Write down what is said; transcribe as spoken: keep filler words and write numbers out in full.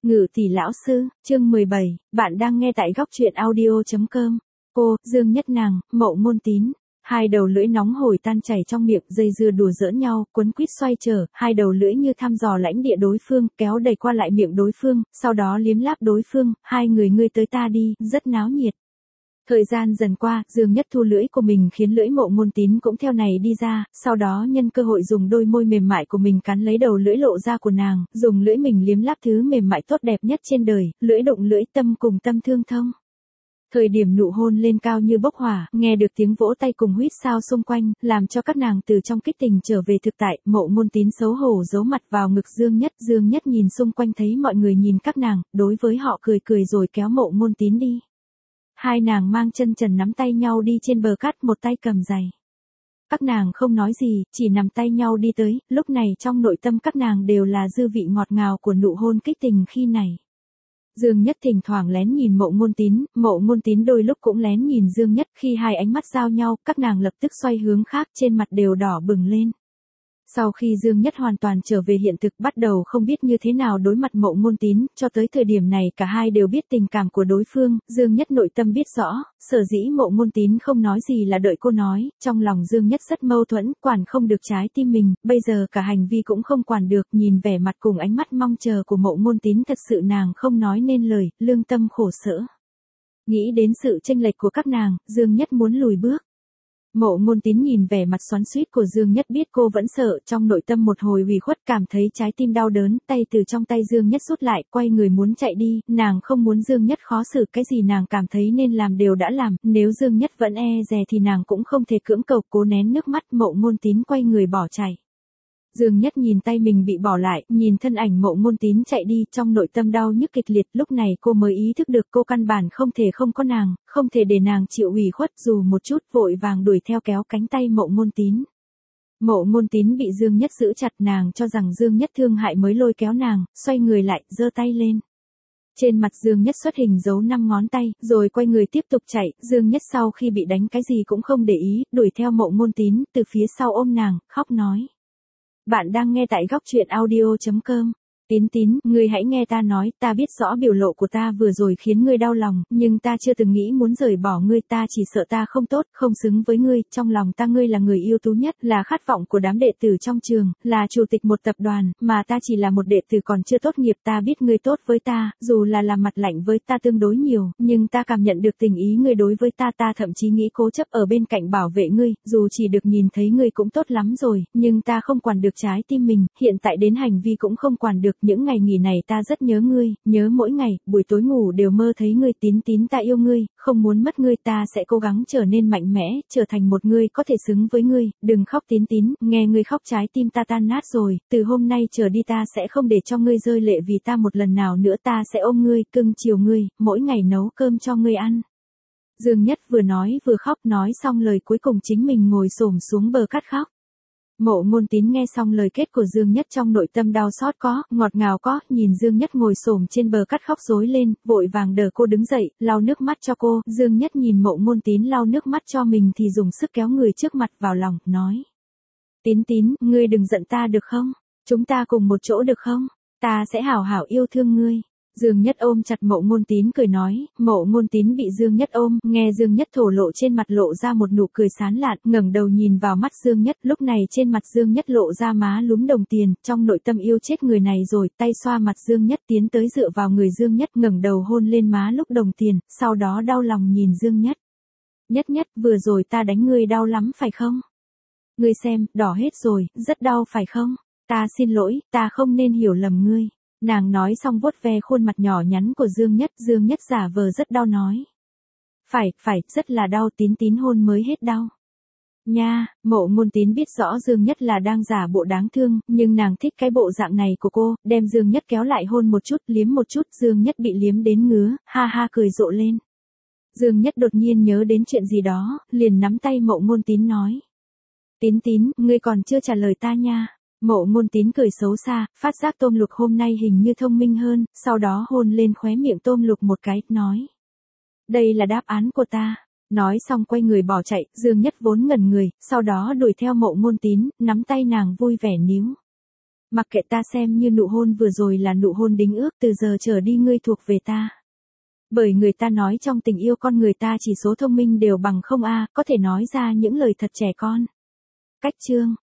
Ngự tỷ lão sư, chương mười bảy, bạn đang nghe tại góc truyện audio chấm com. Cô, Dương Nhất nàng, Mộ Ngôn Tín. Hai đầu lưỡi nóng hổi tan chảy trong miệng, dây dưa đùa giỡn nhau, quấn quýt xoay trở, hai đầu lưỡi như thăm dò lãnh địa đối phương, kéo đầy qua lại miệng đối phương, sau đó liếm láp đối phương, hai người ngươi tới ta đi, rất náo nhiệt. Thời gian dần qua, Dương Nhất thu lưỡi của mình khiến lưỡi Mộ Ngôn Tín cũng theo này đi ra, sau đó nhân cơ hội dùng đôi môi mềm mại của mình cắn lấy đầu lưỡi lộ ra của nàng, dùng lưỡi mình liếm láp thứ mềm mại tốt đẹp nhất trên đời, lưỡi đụng lưỡi tâm cùng tâm thương thông. Thời điểm nụ hôn lên cao như bốc hỏa, nghe được tiếng vỗ tay cùng huýt sáo xung quanh, làm cho các nàng từ trong kích tình trở về thực tại, Mộ Ngôn Tín xấu hổ giấu mặt vào ngực Dương Nhất, Dương Nhất nhìn xung quanh thấy mọi người nhìn các nàng, đối với họ cười cười rồi kéo Mộ Ngôn Tín đi. Hai nàng mang chân trần nắm tay nhau đi trên bờ cát, một tay cầm giày. Các nàng không nói gì, chỉ nắm tay nhau đi tới, lúc này trong nội tâm các nàng đều là dư vị ngọt ngào của nụ hôn kích tình khi này. Dương Nhất thỉnh thoảng lén nhìn Mộ Ngôn Tín, Mộ Ngôn Tín đôi lúc cũng lén nhìn Dương Nhất, khi hai ánh mắt giao nhau, các nàng lập tức xoay hướng khác, trên mặt đều đỏ bừng lên. Sau khi Dương Nhất hoàn toàn trở về hiện thực, bắt đầu không biết như thế nào đối mặt Mộ Ngôn Tín, cho tới thời điểm này cả hai đều biết tình cảm của đối phương, Dương Nhất nội tâm biết rõ, sở dĩ Mộ Ngôn Tín không nói gì là đợi cô nói, trong lòng Dương Nhất rất mâu thuẫn, quản không được trái tim mình, bây giờ cả hành vi cũng không quản được, nhìn vẻ mặt cùng ánh mắt mong chờ của Mộ Ngôn Tín thật sự nàng không nói nên lời, lương tâm khổ sở. Nghĩ đến sự chênh lệch của các nàng, Dương Nhất muốn lùi bước. Mộ Ngôn Tín nhìn vẻ mặt xoắn xuýt của Dương Nhất biết cô vẫn sợ, trong nội tâm một hồi ủy khuất cảm thấy trái tim đau đớn, tay từ trong tay Dương Nhất rút lại, quay người muốn chạy đi, nàng không muốn Dương Nhất khó xử, cái gì nàng cảm thấy nên làm đều đã làm, nếu Dương Nhất vẫn e dè thì nàng cũng không thể cưỡng cầu, cố nén nước mắt, Mộ Ngôn Tín quay người bỏ chạy. Dương Nhất nhìn tay mình bị bỏ lại, nhìn thân ảnh Mộ Ngôn Tín chạy đi, trong nội tâm đau nhức kịch liệt, lúc này cô mới ý thức được cô căn bản không thể không có nàng, không thể để nàng chịu ủy khuất dù một chút, vội vàng đuổi theo kéo cánh tay Mộ Ngôn Tín. Mộ Ngôn Tín bị Dương Nhất giữ chặt, nàng cho rằng Dương Nhất thương hại mới lôi kéo nàng, xoay người lại, giơ tay lên. Trên mặt Dương Nhất xuất hình dấu năm ngón tay, rồi quay người tiếp tục chạy, Dương Nhất sau khi bị đánh cái gì cũng không để ý, đuổi theo Mộ Ngôn Tín, từ phía sau ôm nàng, khóc nói. Bạn đang nghe tại góc truyện audio chấm com. Tín Tín, ngươi hãy nghe ta nói, ta biết rõ biểu lộ của ta vừa rồi khiến ngươi đau lòng, nhưng ta chưa từng nghĩ muốn rời bỏ ngươi, ta chỉ sợ ta không tốt, không xứng với ngươi, trong lòng ta ngươi là người ưu tú nhất, là khát vọng của đám đệ tử trong trường, là chủ tịch một tập đoàn, mà ta chỉ là một đệ tử còn chưa tốt nghiệp, ta biết ngươi tốt với ta, dù là làm mặt lạnh với ta tương đối nhiều, nhưng ta cảm nhận được tình ý ngươi đối với ta, ta thậm chí nghĩ cố chấp ở bên cạnh bảo vệ ngươi, dù chỉ được nhìn thấy ngươi cũng tốt lắm rồi, nhưng ta không quản được trái tim mình, hiện tại đến hành vi cũng không quản được. Những ngày nghỉ này ta rất nhớ ngươi, nhớ mỗi ngày, buổi tối ngủ đều mơ thấy ngươi. Tín Tín, ta yêu ngươi, không muốn mất ngươi, ta sẽ cố gắng trở nên mạnh mẽ, trở thành một người có thể xứng với ngươi, đừng khóc Tín Tín, nghe ngươi khóc trái tim ta tan nát rồi, từ hôm nay trở đi ta sẽ không để cho ngươi rơi lệ vì ta một lần nào nữa, ta sẽ ôm ngươi, cưng chiều ngươi, mỗi ngày nấu cơm cho ngươi ăn. Dương Nhất vừa nói vừa khóc, nói xong lời cuối cùng chính mình ngồi xổm xuống bờ cát khóc. Mộ Ngôn Tín nghe xong lời kết của Dương Nhất trong nội tâm đau xót có, ngọt ngào có, nhìn Dương Nhất ngồi xổm trên bờ cát khóc rối lên, vội vàng đỡ cô đứng dậy, lau nước mắt cho cô, Dương Nhất nhìn Mộ Ngôn Tín lau nước mắt cho mình thì dùng sức kéo người trước mặt vào lòng, nói. Tín Tín, ngươi đừng giận ta được không? Chúng ta cùng một chỗ được không? Ta sẽ hảo hảo yêu thương ngươi. Dương Nhất ôm chặt Mộ Ngôn Tín cười nói, Mộ Ngôn Tín bị Dương Nhất ôm, nghe Dương Nhất thổ lộ trên mặt lộ ra một nụ cười sán lạn, ngẩng đầu nhìn vào mắt Dương Nhất, lúc này trên mặt Dương Nhất lộ ra má lúm đồng tiền, trong nội tâm yêu chết người này rồi, tay xoa mặt Dương Nhất tiến tới dựa vào người Dương Nhất, ngẩng đầu hôn lên má lúc đồng tiền, sau đó đau lòng nhìn Dương Nhất. Nhất Nhất, vừa rồi ta đánh ngươi đau lắm phải không? Ngươi xem, đỏ hết rồi, rất đau phải không? Ta xin lỗi, ta không nên hiểu lầm ngươi. Nàng nói xong vuốt ve khuôn mặt nhỏ nhắn của Dương Nhất, Dương Nhất giả vờ rất đau nói. Phải, phải, rất là đau, Tín Tín hôn mới hết đau. Nha, Mộ Ngôn Tín biết rõ Dương Nhất là đang giả bộ đáng thương, nhưng nàng thích cái bộ dạng này của cô, đem Dương Nhất kéo lại hôn một chút, liếm một chút, Dương Nhất bị liếm đến ngứa, ha ha cười rộ lên. Dương Nhất đột nhiên nhớ đến chuyện gì đó, liền nắm tay Mộ Ngôn Tín nói. Tín Tín, ngươi còn chưa trả lời ta nha. Mộ Ngôn Tín cười xấu xa, phát giác Tôm Lục hôm nay hình như thông minh hơn, sau đó hôn lên khóe miệng Tôm Lục một cái, nói. Đây là đáp án của ta. Nói xong quay người bỏ chạy, Dương Nhất vốn ngẩn người, sau đó đuổi theo Mộ Ngôn Tín, nắm tay nàng vui vẻ níu. Mặc kệ ta xem như nụ hôn vừa rồi là nụ hôn đính ước, từ giờ trở đi ngươi thuộc về ta. Bởi người ta nói trong tình yêu con người ta chỉ số thông minh đều bằng không a, có thể nói ra những lời thật trẻ con. Cách chương